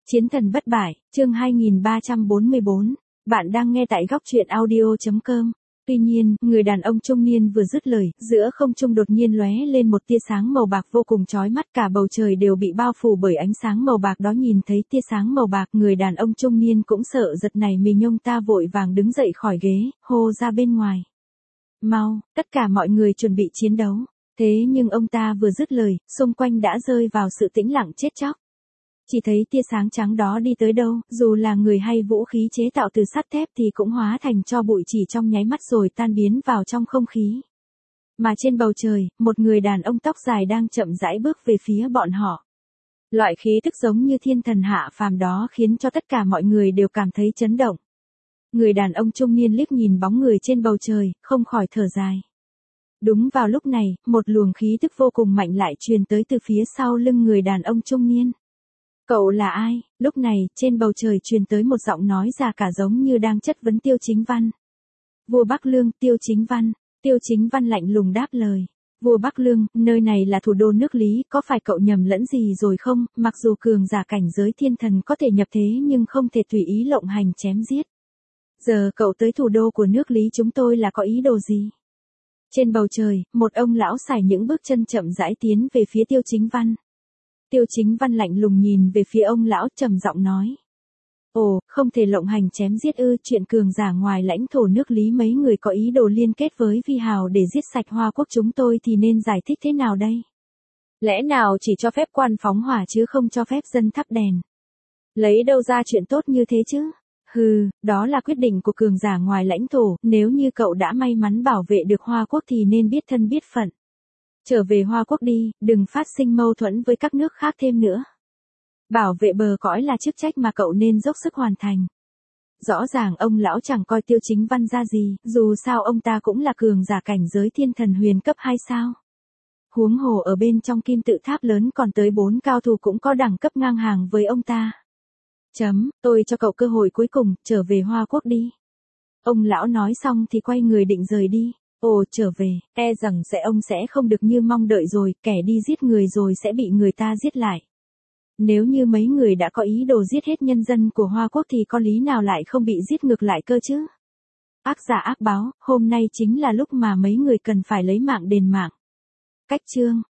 Chiến thần bất bại, chương 2344. Bạn đang nghe tại góc truyện audio.com. Tuy nhiên, người đàn ông trung niên vừa dứt lời, giữa không trung đột nhiên lóe lên một tia sáng màu bạc vô cùng chói mắt, cả bầu trời đều bị bao phủ bởi ánh sáng màu bạc đó. Nhìn thấy tia sáng màu bạc, người đàn ông trung niên cũng sợ giật nảy mình, ông ta vội vàng đứng dậy khỏi ghế, hô ra bên ngoài. Mau, tất cả mọi người chuẩn bị chiến đấu. Thế nhưng ông ta vừa dứt lời, xung quanh đã rơi vào sự tĩnh lặng chết chóc. Chỉ thấy tia sáng trắng đó đi tới đâu, dù là người hay vũ khí chế tạo từ sắt thép thì cũng hóa thành tro bụi chỉ trong nháy mắt rồi tan biến vào trong không khí. Mà trên bầu trời, một người đàn ông tóc dài đang chậm rãi bước về phía bọn họ. Loại khí tức giống như thiên thần hạ phàm đó khiến cho tất cả mọi người đều cảm thấy chấn động. Người đàn ông trung niên liếc nhìn bóng người trên bầu trời, không khỏi thở dài. Đúng vào lúc này, một luồng khí tức vô cùng mạnh lại truyền tới từ phía sau lưng người đàn ông trung niên. Cậu là ai? Lúc này, trên bầu trời truyền tới một giọng nói già cả giống như đang chất vấn Tiêu Chính Văn. Vua Bắc Lương, Tiêu Chính Văn. Tiêu Chính Văn lạnh lùng đáp lời. Vua Bắc Lương, nơi này là thủ đô nước Lý, có phải cậu nhầm lẫn gì rồi không? Mặc dù cường giả cảnh giới thiên thần có thể nhập thế nhưng không thể tùy ý lộng hành chém giết. Giờ cậu tới thủ đô của nước Lý chúng tôi là có ý đồ gì? Trên bầu trời, một ông lão sải những bước chân chậm rãi tiến về phía Tiêu Chính Văn. Tiêu Chính Văn lạnh lùng nhìn về phía ông lão, trầm giọng nói. Ồ, không thể lộng hành chém giết ư? Chuyện cường giả ngoài lãnh thổ nước Lý mấy người có ý đồ liên kết với Vi Hào để giết sạch Hoa Quốc chúng tôi thì nên giải thích thế nào đây? Lẽ nào chỉ cho phép quan phóng hỏa chứ không cho phép dân thắp đèn? Lấy đâu ra chuyện tốt như thế chứ? Hừ, đó là quyết định của cường giả ngoài lãnh thổ, nếu như cậu đã may mắn bảo vệ được Hoa Quốc thì nên biết thân biết phận. Trở về Hoa Quốc đi, đừng phát sinh mâu thuẫn với các nước khác thêm nữa. Bảo vệ bờ cõi là chức trách mà cậu nên dốc sức hoàn thành. Rõ ràng ông lão chẳng coi Tiêu Chính Văn ra gì, dù sao ông ta cũng là cường giả cảnh giới thiên thần huyền cấp 2 sao. Huống hồ ở bên trong kim tự tháp lớn còn tới 4 cao thủ cũng có đẳng cấp ngang hàng với ông ta. Tôi cho cậu cơ hội cuối cùng, trở về Hoa Quốc đi. Ông lão nói xong thì quay người định rời đi. Ồ, trở về, e rằng ông sẽ không được như mong đợi rồi, kẻ đi giết người rồi sẽ bị người ta giết lại. Nếu như mấy người đã có ý đồ giết hết nhân dân của Hoa Quốc thì có lý nào lại không bị giết ngược lại cơ chứ? Ác giả ác báo, hôm nay chính là lúc mà mấy người cần phải lấy mạng đền mạng. Cách chương